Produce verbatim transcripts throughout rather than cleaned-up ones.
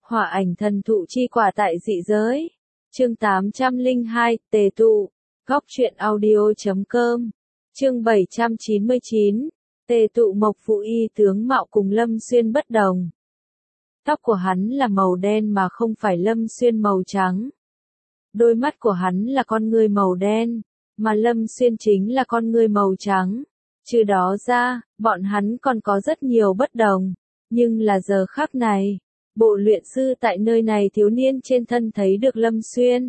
Hỏa ảnh thần thụ chi quả tại dị giới. Chương tám trăm lẻ hai, tề tụ. Góc truyện audio chấm com. Chương bảy trăm chín mươi chín. Tề tụ Mộc Vũ Y tướng mạo cùng Lâm Xuyên bất đồng. Tóc của hắn là màu đen mà không phải Lâm Xuyên màu trắng. Đôi mắt của hắn là con ngươi màu đen, mà Lâm Xuyên chính là con ngươi màu trắng. Trừ đó ra, bọn hắn còn có rất nhiều bất đồng. Nhưng là giờ khắc này, bộ luyện sư tại nơi này thiếu niên trên thân thấy được Lâm Xuyên.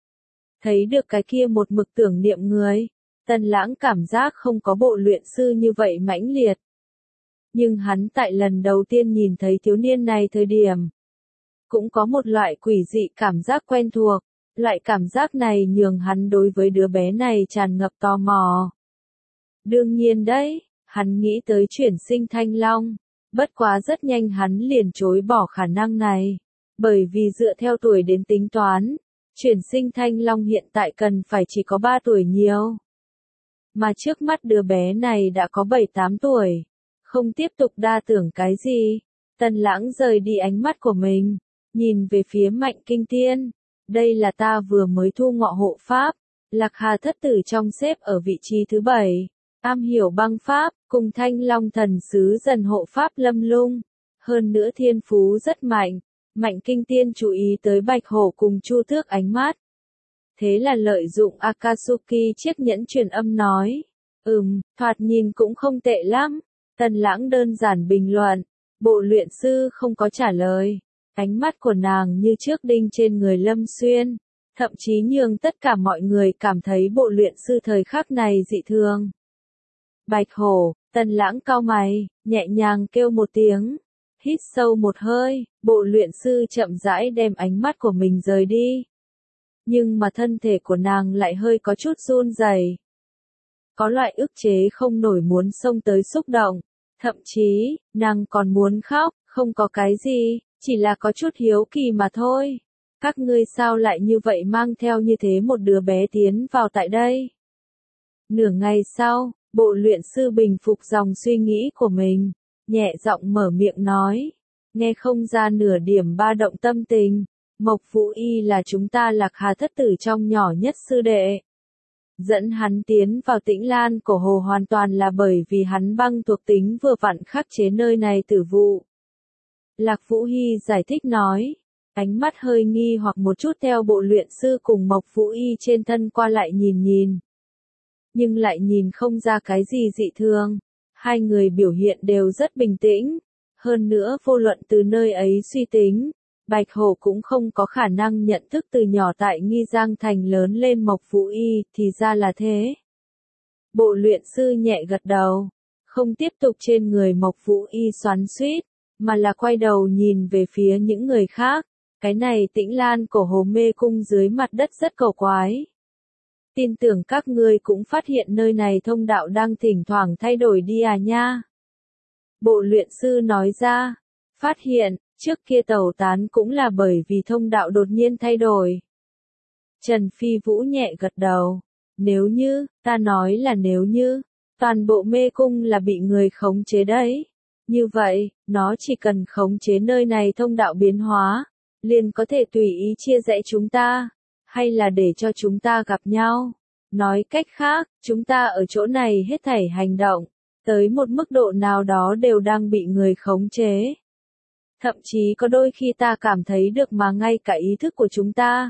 Thấy được cái kia một mực tưởng niệm người. Tần Lãng cảm giác không có bộ luyện sư như vậy mãnh liệt. Nhưng hắn tại lần đầu tiên nhìn thấy thiếu niên này thời điểm, cũng có một loại quỷ dị cảm giác quen thuộc. Loại cảm giác này nhường hắn đối với đứa bé này tràn ngập tò mò. Đương nhiên đấy, hắn nghĩ tới chuyển sinh Thanh Long. Bất quá rất nhanh hắn liền chối bỏ khả năng này. Bởi vì dựa theo tuổi đến tính toán, chuyển sinh Thanh Long hiện tại cần phải chỉ có ba tuổi nhiều. Mà trước mắt đứa bé này đã có bảy tám tuổi. Không tiếp tục đa tưởng cái gì. Tần Lãng rời đi ánh mắt của mình. Nhìn về phía Mạnh Kinh Tiên. Đây là ta vừa mới thu ngọ hộ pháp. Lạc Hà thất tử trong xếp ở vị trí thứ bảy. Am hiểu băng pháp, cùng Thanh Long thần sứ dần hộ pháp Lâm Lung. Hơn nữa thiên phú rất mạnh. Mạnh Kinh Tiên chú ý tới Bạch Hổ cùng Chu Tước ánh mắt. Thế là lợi dụng Akatsuki chiếc nhẫn truyền âm nói. Ừm, thoạt nhìn cũng không tệ lắm. Tần Lãng đơn giản bình luận. Bộ luyện sư không có trả lời. Ánh mắt của nàng như trước đinh trên người Lâm Xuyên. Thậm chí nhường tất cả mọi người cảm thấy bộ luyện sư thời khắc này dị thường. Bạch Hổ, Tần Lãng cau mày, nhẹ nhàng kêu một tiếng. Hít sâu một hơi, bộ luyện sư chậm rãi đem ánh mắt của mình rời đi. Nhưng mà thân thể của nàng lại hơi có chút run rẩy. Có loại ức chế không nổi muốn xông tới xúc động. Thậm chí, nàng còn muốn khóc, không có cái gì, chỉ là có chút hiếu kỳ mà thôi. Các ngươi sao lại như vậy mang theo như thế một đứa bé tiến vào tại đây? Nửa ngày sau, bộ luyện sư bình phục dòng suy nghĩ của mình, nhẹ giọng mở miệng nói, nghe không ra nửa điểm ba động tâm tình. Mộc Vũ Y là chúng ta Lạc Hà thất tử trong nhỏ nhất sư đệ. Dẫn hắn tiến vào Tĩnh Lan cổ hồ hoàn toàn là bởi vì hắn băng thuộc tính vừa vặn khắc chế nơi này tử vụ. Lạc Vũ Hy giải thích nói, ánh mắt hơi nghi hoặc một chút theo bộ luyện sư cùng Mộc Vũ Y trên thân qua lại nhìn nhìn. Nhưng lại nhìn không ra cái gì dị thường. Hai người biểu hiện đều rất bình tĩnh. Hơn nữa vô luận từ nơi ấy suy tính, Bạch Hổ cũng không có khả năng nhận thức từ nhỏ tại Nghi Giang Thành lớn lên Mộc Vũ Y, thì ra là thế. Bộ luyện sư nhẹ gật đầu, không tiếp tục trên người Mộc Vũ Y xoắn xuýt, mà là quay đầu nhìn về phía những người khác. Cái này Tĩnh Lan cổ hồ mê cung dưới mặt đất rất cầu quái. Tin tưởng các ngươi cũng phát hiện nơi này thông đạo đang thỉnh thoảng thay đổi đi à nha. Bộ luyện sư nói ra, phát hiện, trước kia tẩu tán cũng là bởi vì thông đạo đột nhiên thay đổi. Trần Phi Vũ nhẹ gật đầu, nếu như, ta nói là nếu như, toàn bộ mê cung là bị người khống chế đấy. Như vậy, nó chỉ cần khống chế nơi này thông đạo biến hóa, liền có thể tùy ý chia rẽ chúng ta. Hay là để cho chúng ta gặp nhau. Nói cách khác, chúng ta ở chỗ này hết thảy hành động, tới một mức độ nào đó đều đang bị người khống chế. Thậm chí có đôi khi ta cảm thấy được mà ngay cả ý thức của chúng ta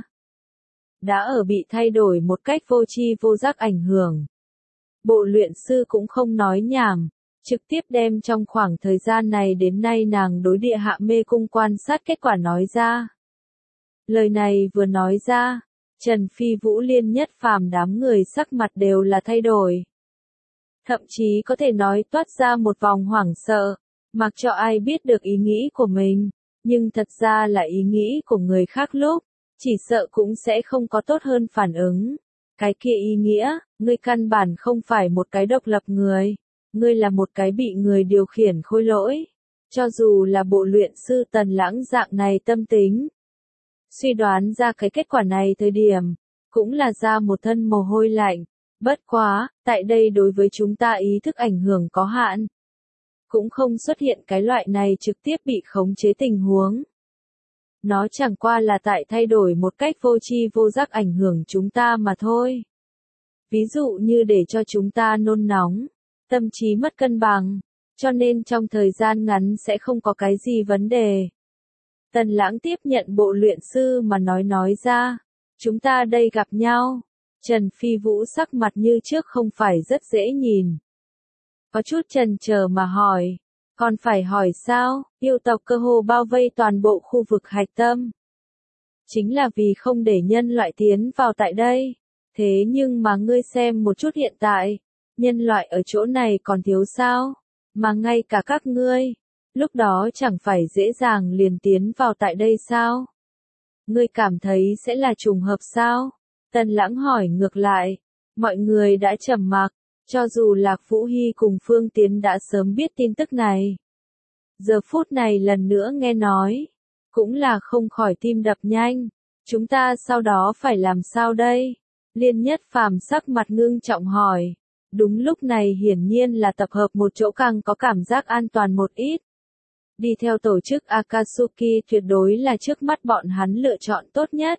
đã ở bị thay đổi một cách vô tri vô giác ảnh hưởng. Bộ luyện sư cũng không nói nhảm, trực tiếp đem trong khoảng thời gian này đến nay nàng đối địa hạ mê cung quan sát kết quả nói ra. Lời này vừa nói ra, Trần Phi Vũ Liên Nhất Phàm đám người sắc mặt đều là thay đổi. Thậm chí có thể nói toát ra một vòng hoảng sợ, mặc cho ai biết được ý nghĩ của mình, nhưng thật ra là ý nghĩ của người khác lúc, chỉ sợ cũng sẽ không có tốt hơn phản ứng. Cái kia ý nghĩa, ngươi căn bản không phải một cái độc lập người, ngươi là một cái bị người điều khiển khôi lỗi. Cho dù là bộ luyện sư Tần Lãng dạng này tâm tính, suy đoán ra cái kết quả này thời điểm, cũng là ra một thân mồ hôi lạnh. Bất quá, tại đây đối với chúng ta ý thức ảnh hưởng có hạn. Cũng không xuất hiện cái loại này trực tiếp bị khống chế tình huống. Nó chẳng qua là tại thay đổi một cách vô tri vô giác ảnh hưởng chúng ta mà thôi. Ví dụ như để cho chúng ta nôn nóng, tâm trí mất cân bằng, cho nên trong thời gian ngắn sẽ không có cái gì vấn đề. Tần Lãng tiếp nhận bộ luyện sư mà nói nói ra, chúng ta đây gặp nhau. Trần Phi Vũ sắc mặt như trước không phải rất dễ nhìn. Có chút chần chờ mà hỏi, còn phải hỏi sao, yêu tộc cơ hồ bao vây toàn bộ khu vực hạch tâm. Chính là vì không để nhân loại tiến vào tại đây. Thế nhưng mà ngươi xem một chút hiện tại, nhân loại ở chỗ này còn thiếu sao, mà ngay cả các ngươi, lúc đó chẳng phải dễ dàng liền tiến vào tại đây sao? Ngươi cảm thấy sẽ là trùng hợp sao? Tần Lãng hỏi ngược lại, mọi người đã trầm mặc, cho dù Lạc Vũ Hy cùng Phương Tiến đã sớm biết tin tức này. Giờ phút này lần nữa nghe nói, cũng là không khỏi tim đập nhanh, chúng ta sau đó phải làm sao đây? Liên Nhất Phàm sắc mặt ngưng trọng hỏi, đúng lúc này hiển nhiên là tập hợp một chỗ càng có cảm giác an toàn một ít. Đi theo tổ chức Akatsuki tuyệt đối là trước mắt bọn hắn lựa chọn tốt nhất.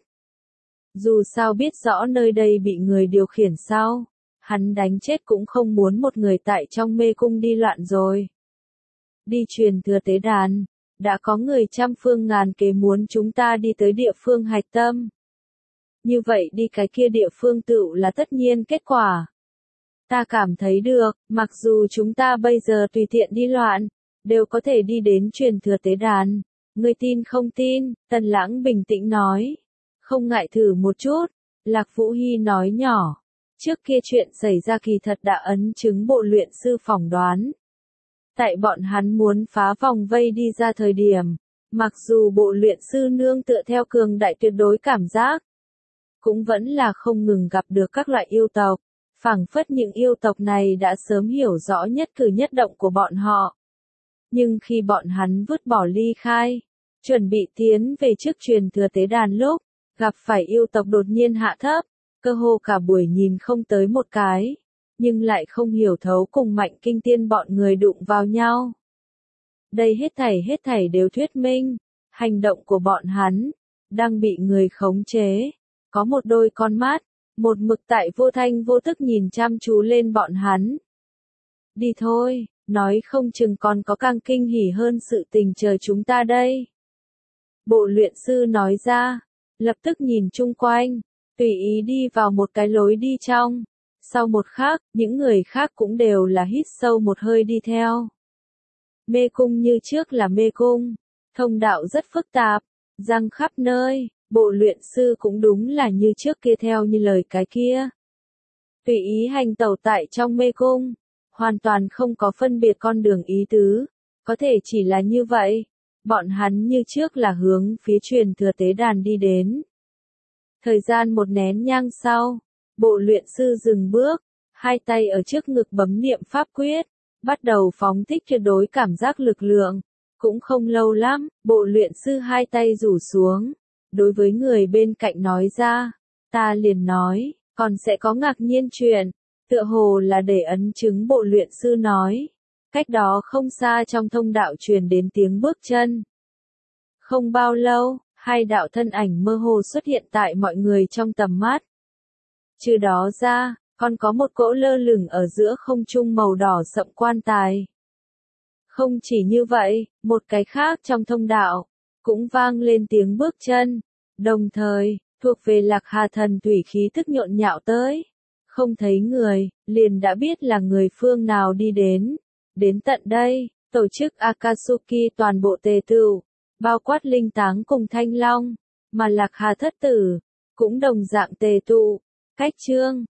Dù sao biết rõ nơi đây bị người điều khiển sao, hắn đánh chết cũng không muốn một người tại trong mê cung đi loạn rồi. Đi truyền thừa tế đàn, đã có người trăm phương ngàn kế muốn chúng ta đi tới địa phương hạch tâm. Như vậy đi cái kia địa phương tựu là tất nhiên kết quả. Ta cảm thấy được, mặc dù chúng ta bây giờ tùy tiện đi loạn, đều có thể đi đến truyền thừa tế đàn. Ngươi tin không tin? Tần Lãng bình tĩnh nói. Không ngại thử một chút. Lạc Vũ Hy nói nhỏ. Trước kia chuyện xảy ra kỳ thật đã ấn chứng bộ luyện sư phỏng đoán. Tại bọn hắn muốn phá vòng vây đi ra thời điểm, mặc dù bộ luyện sư nương tựa theo cường đại tuyệt đối cảm giác, cũng vẫn là không ngừng gặp được các loại yêu tộc, phảng phất những yêu tộc này đã sớm hiểu rõ nhất cử nhất động của bọn họ. Nhưng khi bọn hắn vứt bỏ ly khai, chuẩn bị tiến về trước truyền thừa tế đàn lúc, gặp phải yêu tộc đột nhiên hạ thấp, cơ hồ cả buổi nhìn không tới một cái, nhưng lại không hiểu thấu cùng mạnh kinh tiên bọn người đụng vào nhau. Đây hết thảy hết thảy đều thuyết minh, hành động của bọn hắn, đang bị người khống chế. Có một đôi con mắt, một mực tại vô thanh vô thức nhìn chăm chú lên bọn hắn. Đi thôi, nói không chừng còn có càng kinh hỉ hơn sự tình chờ chúng ta đây. Bộ luyện sư nói ra, lập tức nhìn chung quanh, tùy ý đi vào một cái lối đi trong. Sau một khắc, những người khác cũng đều là hít sâu một hơi đi theo. Mê cung như trước là mê cung, thông đạo rất phức tạp, răng khắp nơi. Bộ luyện sư cũng đúng là như trước kia theo như lời cái kia. Tùy ý hành tẩu tại trong mê cung, hoàn toàn không có phân biệt con đường ý tứ, có thể chỉ là như vậy, bọn hắn như trước là hướng phía truyền thừa tế đàn đi đến. Thời gian một nén nhang sau, bộ luyện sư dừng bước, hai tay ở trước ngực bấm niệm pháp quyết, bắt đầu phóng thích tuyệt đối cảm giác lực lượng, cũng không lâu lắm, bộ luyện sư hai tay rủ xuống. Đối với người bên cạnh nói ra, ta liền nói, còn sẽ có ngạc nhiên chuyện, tựa hồ là để ấn chứng bộ luyện sư nói. Cách đó không xa trong thông đạo truyền đến tiếng bước chân. Không bao lâu, hai đạo thân ảnh mơ hồ xuất hiện tại mọi người trong tầm mắt. Trừ đó ra, còn có một cỗ lơ lửng ở giữa không trung màu đỏ sậm quan tài. Không chỉ như vậy, một cái khác trong thông đạo, cũng vang lên tiếng bước chân. Đồng thời, thuộc về Lạc Hà thần thủy khí thức nhộn nhạo tới. Không thấy người, liền đã biết là người phương nào đi đến. Đến tận đây, tổ chức Akatsuki toàn bộ tề tựu, bao quát linh táng cùng thanh long, mà Lạc Hà thất tử, cũng đồng dạng tề tụ. Cách chương